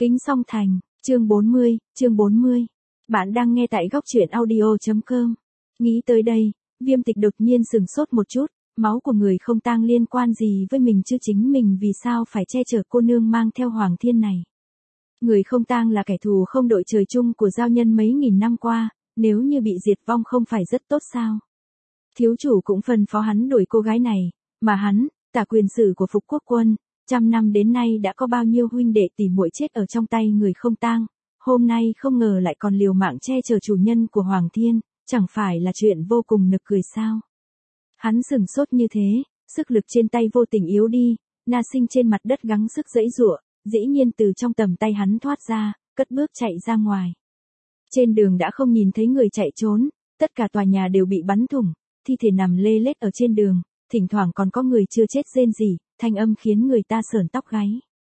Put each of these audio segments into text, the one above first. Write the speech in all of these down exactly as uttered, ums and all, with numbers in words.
Kính song thành, chương bốn mươi, chương bốn mươi. Bạn đang nghe tại góc truyện audio chấm com. Nghĩ tới đây, Viêm Tịch đột nhiên sừng sốt một chút, máu của người không tang liên quan gì với mình chứ, chính mình vì sao phải che chở cô nương mang theo Hoàng Thiên này. Người không tang là kẻ thù không đội trời chung của giao nhân mấy nghìn năm qua, nếu như bị diệt vong không phải rất tốt sao. Thiếu chủ cũng phân phó hắn đuổi cô gái này, mà hắn, tả quyền sử của Phục Quốc quân, trăm năm đến nay đã có bao nhiêu huynh đệ tỉ muội chết ở trong tay người không tang, hôm nay không ngờ lại còn liều mạng che chở chủ nhân của Hoàng Thiên, chẳng phải là chuyện vô cùng nực cười sao. Hắn sừng sốt như thế, sức lực trên tay vô tình yếu đi, Na Sinh trên mặt đất gắng sức giãy giụa, dĩ nhiên từ trong tầm tay hắn thoát ra, cất bước chạy ra ngoài. Trên đường đã không nhìn thấy người chạy trốn, tất cả tòa nhà đều bị bắn thủng, thi thể nằm lê lết ở trên đường, thỉnh thoảng còn có người chưa chết rên rỉ, thanh âm khiến người ta sởn tóc gáy.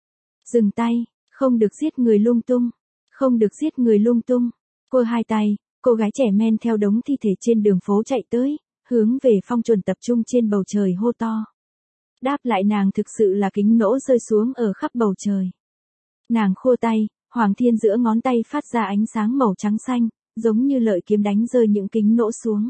Dừng tay, không được giết người lung tung, không được giết người lung tung. Cô hai tay, cô gái trẻ men theo đống thi thể trên đường phố chạy tới, hướng về Phong Chuẩn tập trung trên bầu trời hô to. Đáp lại nàng thực sự là kính nỗ rơi xuống ở khắp bầu trời. Nàng khô tay, Hoàng Thiên giữa ngón tay phát ra ánh sáng màu trắng xanh, giống như lợi kiếm đánh rơi những kính nỗ xuống.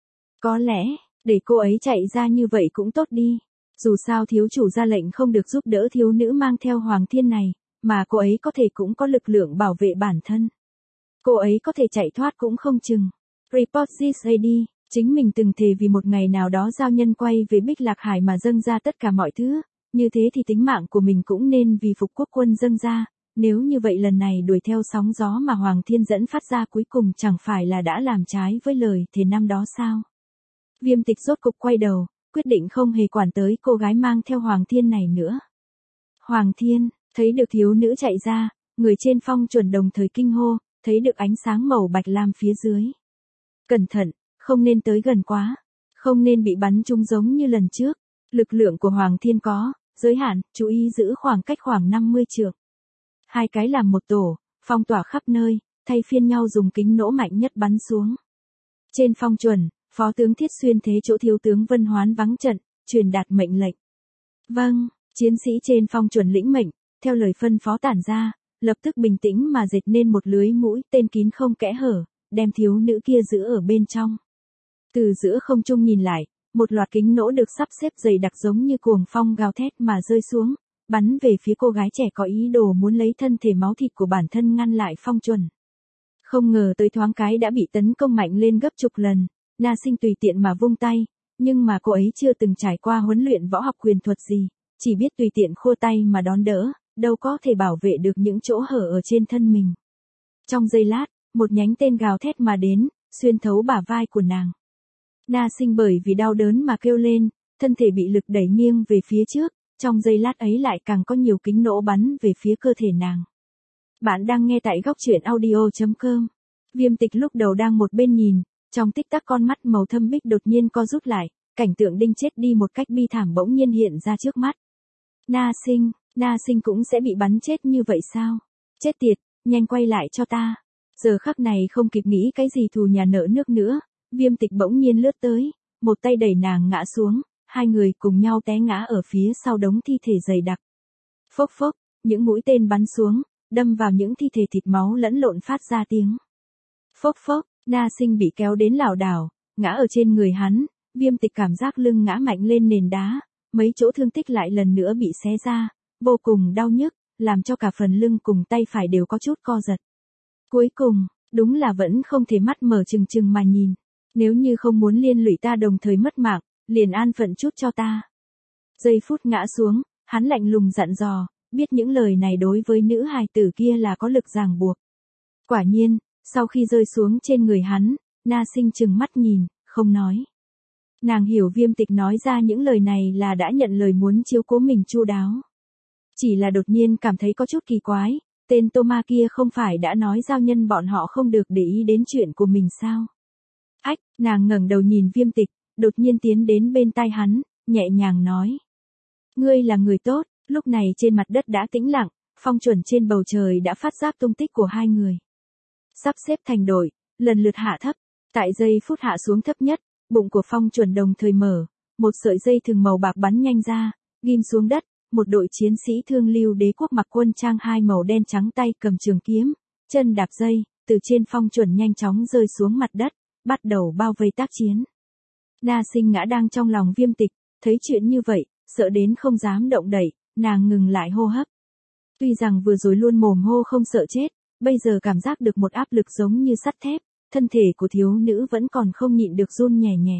Có lẽ, để cô ấy chạy ra như vậy cũng tốt đi. Dù sao thiếu chủ ra lệnh không được giúp đỡ thiếu nữ mang theo Hoàng Thiên này, mà cô ấy có thể cũng có lực lượng bảo vệ bản thân. Cô ấy có thể chạy thoát cũng không chừng. Report this a đi, chính mình từng thề vì một ngày nào đó giao nhân quay về Bích Lạc Hải mà dâng ra tất cả mọi thứ, như thế thì tính mạng của mình cũng nên vì Phục Quốc quân dâng ra, nếu như vậy lần này đuổi theo sóng gió mà Hoàng Thiên dẫn phát ra cuối cùng chẳng phải là đã làm trái với lời thề năm đó sao. Viêm Tịch rốt cục quay đầu, quyết định không hề quản tới cô gái mang theo Hoàng Thiên này nữa. Hoàng Thiên, thấy được thiếu nữ chạy ra, người trên Phong Chuẩn đồng thời kinh hô, thấy được ánh sáng màu bạch lam phía dưới. Cẩn thận, không nên tới gần quá, không nên bị bắn trúng giống như lần trước. Lực lượng của Hoàng Thiên có giới hạn, chú ý giữ khoảng cách khoảng năm mươi trượng. Hai cái làm một tổ, phong tỏa khắp nơi, thay phiên nhau dùng kính nỗ mạnh nhất bắn xuống. Trên Phong Chuẩn, Phó tướng Thiết Xuyên thế chỗ thiếu tướng Vân Hoán vắng trận, truyền đạt mệnh lệnh. Vâng, chiến sĩ trên Phong Chuẩn lĩnh mệnh, theo lời phân phó tản ra, lập tức bình tĩnh mà dệt nên một lưới mũi tên kín không kẽ hở, đem thiếu nữ kia giữ ở bên trong. Từ giữa không trung nhìn lại, một loạt kính nỗ được sắp xếp dày đặc giống như cuồng phong gào thét mà rơi xuống, bắn về phía cô gái trẻ có ý đồ muốn lấy thân thể máu thịt của bản thân ngăn lại Phong Chuẩn. Không ngờ tới thoáng cái đã bị tấn công mạnh lên gấp chục lần. Na Sinh tùy tiện mà vung tay, nhưng mà cô ấy chưa từng trải qua huấn luyện võ học quyền thuật gì, chỉ biết tùy tiện khua tay mà đón đỡ, đâu có thể bảo vệ được những chỗ hở ở trên thân mình. Trong giây lát, một nhánh tên gào thét mà đến, xuyên thấu bả vai của nàng. Na Sinh bởi vì đau đớn mà kêu lên, thân thể bị lực đẩy nghiêng về phía trước, trong giây lát ấy lại càng có nhiều kính nỗ bắn về phía cơ thể nàng. Bạn đang nghe tại góc truyện audio chấm com. Viêm Tịch lúc đầu đang một bên nhìn. Trong tích tắc con mắt màu thâm bích đột nhiên co rút lại, cảnh tượng đinh chết đi một cách bi thảm bỗng nhiên hiện ra trước mắt. Na Sinh, Na Sinh cũng sẽ bị bắn chết như vậy sao? Chết tiệt, nhanh quay lại cho ta. Giờ khắc này không kịp nghĩ cái gì thù nhà nợ nước nữa, Viêm Tịch bỗng nhiên lướt tới, một tay đẩy nàng ngã xuống, hai người cùng nhau té ngã ở phía sau đống thi thể dày đặc. Phốc phốc, những mũi tên bắn xuống, đâm vào những thi thể thịt máu lẫn lộn phát ra tiếng. Phốc phốc. Na Sinh bị kéo đến lảo đảo, ngã ở trên người hắn, Viêm Tịch cảm giác lưng ngã mạnh lên nền đá, mấy chỗ thương tích lại lần nữa bị xé ra, vô cùng đau nhức, làm cho cả phần lưng cùng tay phải đều có chút co giật. Cuối cùng, đúng là vẫn không thể mắt mở trừng trừng mà nhìn, nếu như không muốn liên lụy ta đồng thời mất mạng, liền an phận chút cho ta. Giây phút ngã xuống, hắn lạnh lùng dặn dò, biết những lời này đối với nữ hài tử kia là có lực ràng buộc. Quả nhiên, sau khi rơi xuống trên người hắn, Na Sinh trừng mắt nhìn, không nói. Nàng hiểu Viêm Tịch nói ra những lời này là đã nhận lời muốn chiếu cố mình chu đáo. Chỉ là đột nhiên cảm thấy có chút kỳ quái, tên Tô Ma kia không phải đã nói giao nhân bọn họ không được để ý đến chuyện của mình sao? Ách, nàng ngẩng đầu nhìn Viêm Tịch, đột nhiên tiến đến bên tai hắn, nhẹ nhàng nói. Ngươi là người tốt, lúc này trên mặt đất đã tĩnh lặng, Phong Chuẩn trên bầu trời đã phát giác tung tích của hai người. Sắp xếp thành đội, lần lượt hạ thấp, tại giây phút hạ xuống thấp nhất, bụng của Phong Chuẩn đồng thời mở, một sợi dây thừng màu bạc bắn nhanh ra, ghim xuống đất, một đội chiến sĩ thương lưu đế quốc mặc quân trang hai màu đen trắng, tay cầm trường kiếm, chân đạp dây, từ trên phong chuẩn nhanh chóng rơi xuống mặt đất, bắt đầu bao vây tác chiến. Na Sinh ngã đang trong lòng Viêm Tịch, thấy chuyện như vậy, sợ đến không dám động đậy, nàng ngừng lại hô hấp. Tuy rằng vừa rồi luôn mồm hô không sợ chết, bây giờ cảm giác được một áp lực giống như sắt thép, thân thể của thiếu nữ vẫn còn không nhịn được run nhẹ nhẹ.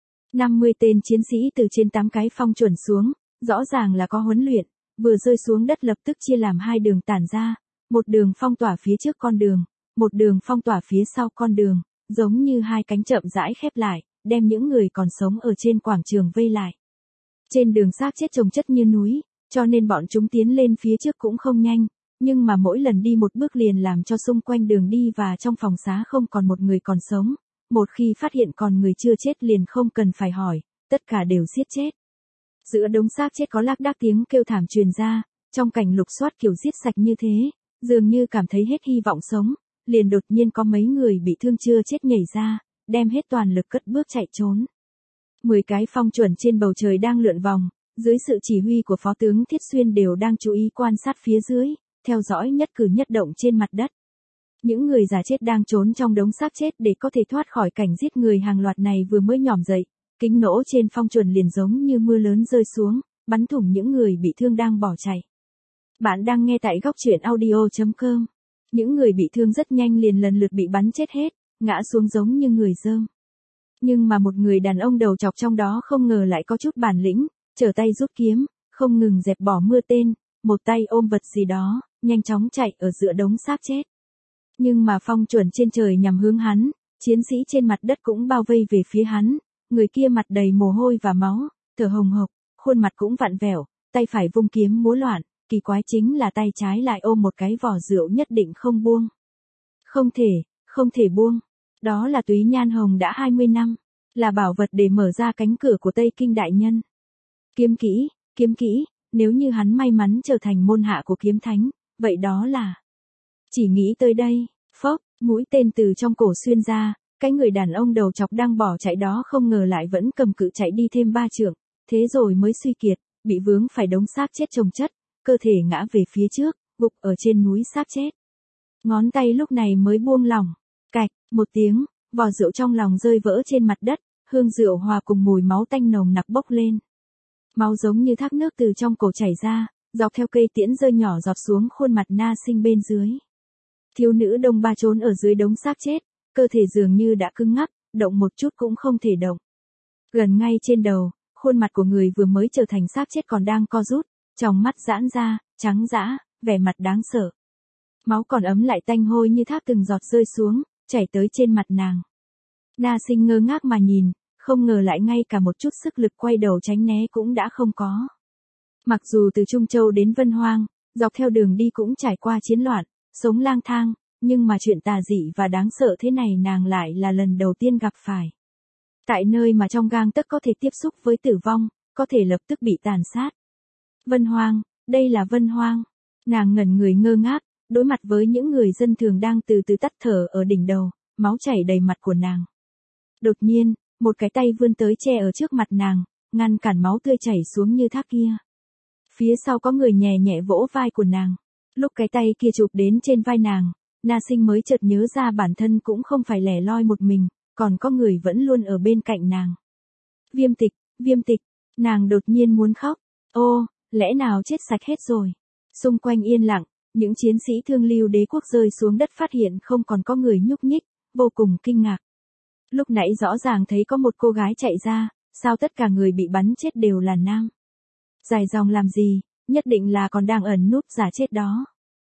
năm mươi tên chiến sĩ từ trên tám cái phong chuẩn xuống, rõ ràng là có huấn luyện, vừa rơi xuống đất lập tức chia làm hai đường tản ra, một đường phong tỏa phía trước con đường, một đường phong tỏa phía sau con đường, giống như hai cánh chậm rãi khép lại, đem những người còn sống ở trên quảng trường vây lại. Trên đường xác chết chồng chất như núi, cho nên bọn chúng tiến lên phía trước cũng không nhanh, nhưng mà mỗi lần đi một bước liền làm cho xung quanh đường đi và trong phòng xá không còn một người còn sống. Một khi phát hiện còn người chưa chết liền không cần phải hỏi, tất cả đều giết chết. Giữa đống xác chết có lác đác tiếng kêu thảm truyền ra, trong cảnh lục soát kiểu giết sạch như thế, dường như cảm thấy hết hy vọng sống, liền đột nhiên có mấy người bị thương chưa chết nhảy ra, đem hết toàn lực cất bước chạy trốn. Mười cái phong chuẩn trên bầu trời đang lượn vòng, dưới sự chỉ huy của Phó tướng Thiết Xuyên đều đang chú ý quan sát phía dưới, theo dõi nhất cử nhất động trên mặt đất. Những người già chết đang trốn trong đống xác chết để có thể thoát khỏi cảnh giết người hàng loạt này vừa mới nhỏm dậy, kính nổ trên phong chuẩn liền giống như mưa lớn rơi xuống, bắn thủng những người bị thương đang bỏ chạy. Bạn đang nghe tại góc truyện audio chấm com. Những người bị thương rất nhanh liền lần lượt bị bắn chết hết, ngã xuống giống như người dơm. Nhưng mà một người đàn ông đầu chọc trong đó không ngờ lại có chút bản lĩnh, trở tay rút kiếm, không ngừng dẹp bỏ mưa tên, một tay ôm vật gì đó, nhanh chóng chạy ở giữa đống xác chết. Nhưng mà phong chuẩn trên trời nhằm hướng hắn, chiến sĩ trên mặt đất cũng bao vây về phía hắn, người kia mặt đầy mồ hôi và máu, thở hồng hộc, khuôn mặt cũng vặn vẹo, tay phải vung kiếm múa loạn, kỳ quái chính là tay trái lại ôm một cái vỏ rượu nhất định không buông. Không thể, không thể buông. Đó là túy nhan hồng đã hai mươi năm, là bảo vật để mở ra cánh cửa của Tây Kinh đại nhân. Kiếm kỹ, kiếm kỹ, nếu như hắn may mắn trở thành môn hạ của kiếm thánh, vậy đó là... Chỉ nghĩ tới đây, phốc, mũi tên từ trong cổ xuyên ra, cái người đàn ông đầu chọc đang bỏ chạy đó không ngờ lại vẫn cầm cự chạy đi thêm ba trượng, thế rồi mới suy kiệt, bị vướng phải đống xác chết chồng chất, cơ thể ngã về phía trước, gục ở trên núi xác chết. Ngón tay lúc này mới buông lỏng, cạch, một tiếng, vò rượu trong lòng rơi vỡ trên mặt đất, hương rượu hòa cùng mùi máu tanh nồng nặc bốc lên. Máu giống như thác nước từ trong cổ chảy ra, dọc theo cây tiễn rơi nhỏ giọt xuống khuôn mặt Na Sinh bên dưới. Thiếu nữ Đông Ba trốn ở dưới đống xác chết, cơ thể dường như đã cứng ngắc, động một chút cũng không thể động. Gần ngay trên đầu, khuôn mặt của người vừa mới trở thành xác chết còn đang co rút, tròng mắt giãn ra, trắng dã, vẻ mặt đáng sợ. Máu còn ấm lại tanh hôi như thác từng giọt rơi xuống, chảy tới trên mặt nàng. Na Sinh ngơ ngác mà nhìn, không ngờ lại ngay cả một chút sức lực quay đầu tránh né cũng đã không có. Mặc dù từ Trung Châu đến Vân Hoang, dọc theo đường đi cũng trải qua chiến loạn, sống lang thang, nhưng mà chuyện tà dị và đáng sợ thế này nàng lại là lần đầu tiên gặp phải. Tại nơi mà trong gang tấc có thể tiếp xúc với tử vong, có thể lập tức bị tàn sát. Vân Hoang, đây là Vân Hoang. Nàng ngẩn người ngơ ngác, đối mặt với những người dân thường đang từ từ tắt thở ở đỉnh đầu, máu chảy đầy mặt của nàng. Đột nhiên, một cái tay vươn tới che ở trước mặt nàng, ngăn cản máu tươi chảy xuống như thác kia. Phía sau có người nhẹ nhẹ vỗ vai của nàng. Lúc cái tay kia chụp đến trên vai nàng, Na Sinh mới chợt nhớ ra bản thân cũng không phải lẻ loi một mình, còn có người vẫn luôn ở bên cạnh nàng. Viêm Tịch, Viêm Tịch, nàng đột nhiên muốn khóc. Ô, lẽ nào chết sạch hết rồi? Xung quanh yên lặng, những chiến sĩ thương lưu đế quốc rơi xuống đất phát hiện không còn có người nhúc nhích, vô cùng kinh ngạc. Lúc nãy rõ ràng thấy có một cô gái chạy ra, sao tất cả người bị bắn chết đều là nam? Dài dòng làm gì, nhất định là còn đang ẩn núp giả chết đó.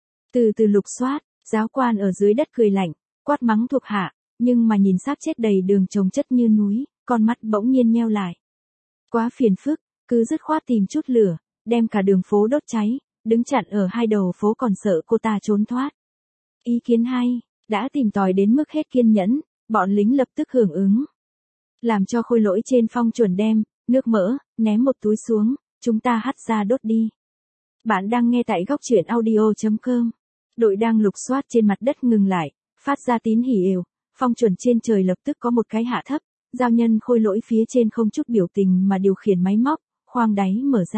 Từ từ lục soát, giáo quan ở dưới đất cười lạnh, quát mắng thuộc hạ, nhưng mà nhìn xác chết đầy đường chồng chất như núi, con mắt bỗng nhiên nheo lại. Quá phiền phức, cứ dứt khoát tìm chút lửa, đem cả đường phố đốt cháy, đứng chặn ở hai đầu phố còn sợ cô ta trốn thoát. Ý kiến hay, đã tìm tòi đến mức hết kiên nhẫn, bọn lính lập tức hưởng ứng. Làm cho khôi lỗi trên phong chuẩn đem, nước mỡ, ném một túi xuống, chúng ta hắt ra đốt đi. Bạn đang nghe tại góc truyện audio chấm com. Đội đang lục soát trên mặt đất ngừng lại, phát ra tín hỉ ều, phong chuẩn trên trời lập tức có một cái hạ thấp, giao nhân khôi lỗi phía trên không chút biểu tình mà điều khiển máy móc, khoang đáy mở ra,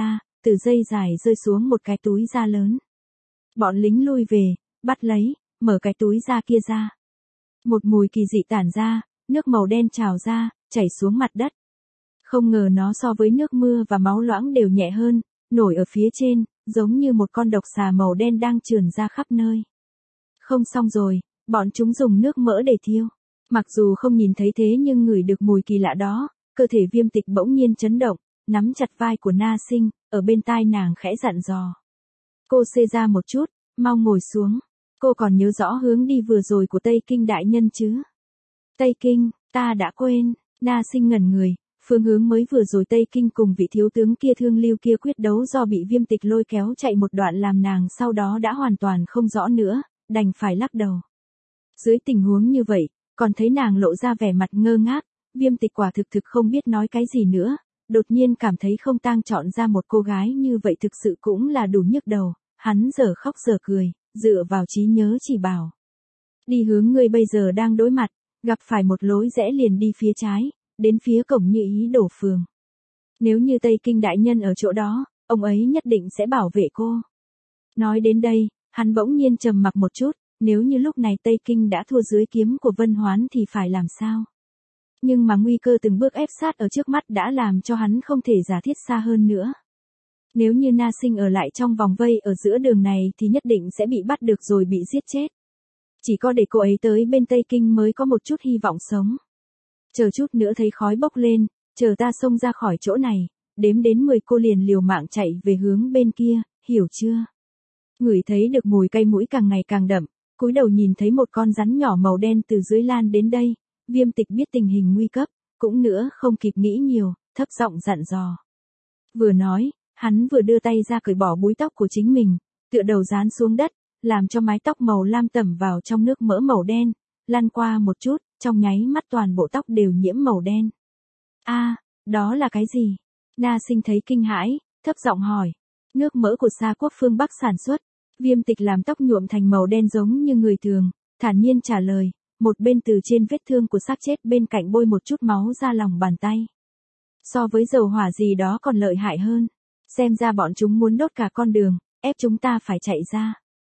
từ dây dài rơi xuống một cái túi da lớn. Bọn lính lui về, bắt lấy, mở cái túi da kia ra. Một mùi kỳ dị tản ra, nước màu đen trào ra, chảy xuống mặt đất. Không ngờ nó so với nước mưa và máu loãng đều nhẹ hơn, nổi ở phía trên, giống như một con độc xà màu đen đang trườn ra khắp nơi. Không xong rồi, bọn chúng dùng nước mỡ để thiêu. Mặc dù không nhìn thấy thế nhưng ngửi được mùi kỳ lạ đó, cơ thể Viêm Tịch bỗng nhiên chấn động, nắm chặt vai của Na Sinh, ở bên tai nàng khẽ dặn dò. Cô xê ra một chút, mau ngồi xuống. Cô còn nhớ rõ hướng đi vừa rồi của Tây Kinh đại nhân chứ? Tây Kinh, ta đã quên. Na Sinh ngẩn người, phương hướng mới vừa rồi Tây Kinh cùng vị thiếu tướng kia Thương Lưu kia quyết đấu do bị Viêm Tịch lôi kéo chạy một đoạn làm nàng sau đó đã hoàn toàn không rõ nữa, đành phải lắc đầu. Dưới tình huống như vậy, còn thấy nàng lộ ra vẻ mặt ngơ ngác, Viêm Tịch quả thực thực không biết nói cái gì nữa, đột nhiên cảm thấy không tang chọn ra một cô gái như vậy thực sự cũng là đủ nhức đầu, hắn giờ khóc giờ cười, dựa vào trí nhớ chỉ bảo. Đi hướng ngươi bây giờ đang đối mặt, gặp phải một lối rẽ liền đi phía trái, đến phía cổng Như Ý Đổ phường. Nếu như Tây Kinh đại nhân ở chỗ đó, ông ấy nhất định sẽ bảo vệ cô. Nói đến đây, hắn bỗng nhiên trầm mặc một chút, nếu như lúc này Tây Kinh đã thua dưới kiếm của Vân Hoán thì phải làm sao? Nhưng mà nguy cơ từng bước ép sát ở trước mắt đã làm cho hắn không thể giả thiết xa hơn nữa. Nếu như Na Sinh ở lại trong vòng vây ở giữa đường này thì nhất định sẽ bị bắt được rồi bị giết chết. Chỉ có để cô ấy tới bên Tây Kinh mới có một chút hy vọng sống. Chờ chút nữa thấy khói bốc lên, chờ ta xông ra khỏi chỗ này, đếm đến mười cô liền liều mạng chạy về hướng bên kia, hiểu chưa? Ngửi thấy được mùi cay mũi càng ngày càng đậm, cúi đầu nhìn thấy một con rắn nhỏ màu đen từ dưới lan đến đây, Viêm Tịch biết tình hình nguy cấp, cũng nữa không kịp nghĩ nhiều, thấp giọng dặn dò. Vừa nói, hắn vừa đưa tay ra cởi bỏ búi tóc của chính mình, tựa đầu dán xuống đất, làm cho mái tóc màu lam tẩm vào trong nước mỡ màu đen, lăn qua một chút, trong nháy mắt toàn bộ tóc đều nhiễm màu đen. A, à, đó là cái gì? Na Sinh thấy kinh hãi, thấp giọng hỏi. Nước mỡ của Sa Quốc phương Bắc sản xuất. Viêm Tịch làm tóc nhuộm thành màu đen giống như người thường, thản nhiên trả lời, một bên từ trên vết thương của xác chết bên cạnh bôi một chút máu ra lòng bàn tay. So với dầu hỏa gì đó còn lợi hại hơn. Xem ra bọn chúng muốn đốt cả con đường, ép chúng ta phải chạy ra.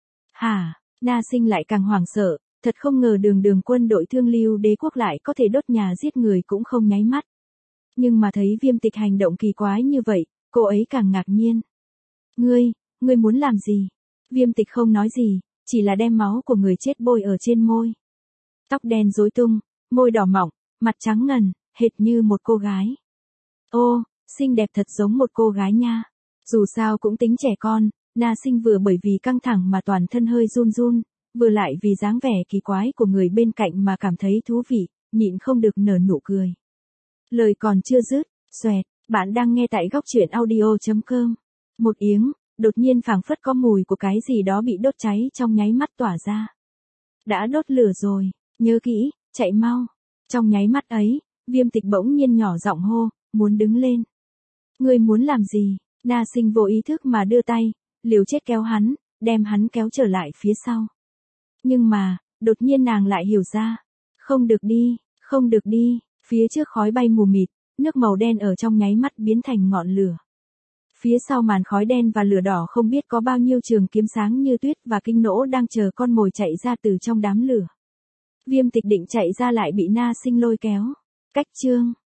Hả? Na Sinh lại càng hoảng sợ, thật không ngờ đường đường quân đội Thương Lưu đế quốc lại có thể đốt nhà giết người cũng không nháy mắt. Nhưng mà thấy Viêm Tịch hành động kỳ quái như vậy, cô ấy càng ngạc nhiên. Ngươi, ngươi muốn làm gì? Viêm Tịch không nói gì, chỉ là đem máu của người chết bôi ở trên môi. Tóc đen rối tung, môi đỏ mọng, mặt trắng ngần, hệt như một cô gái. Ô, xinh đẹp thật giống một cô gái nha. Dù sao cũng tính trẻ con, Na Sinh vừa bởi vì căng thẳng mà toàn thân hơi run run, vừa lại vì dáng vẻ kỳ quái của người bên cạnh mà cảm thấy thú vị, nhịn không được nở nụ cười. Lời còn chưa dứt, xoẹt, bạn đang nghe tại góc truyện audio chấm com. Một tiếng, đột nhiên phảng phất có mùi của cái gì đó bị đốt cháy trong nháy mắt tỏa ra. Đã đốt lửa rồi, nhớ kỹ, chạy mau. Trong nháy mắt ấy, Viêm Tịch bỗng nhiên nhỏ giọng hô, muốn đứng lên. Ngươi muốn làm gì? Na Sinh vô ý thức mà đưa tay, liều chết kéo hắn, đem hắn kéo trở lại phía sau. Nhưng mà, đột nhiên nàng lại hiểu ra. Không được đi, không được đi, phía trước khói bay mù mịt, nước màu đen ở trong nháy mắt biến thành ngọn lửa. Phía sau màn khói đen và lửa đỏ không biết có bao nhiêu trường kiếm sáng như tuyết và kinh nỗ đang chờ con mồi chạy ra từ trong đám lửa. Viêm Tịch định chạy ra lại bị Na Sinh lôi kéo. Cách chương.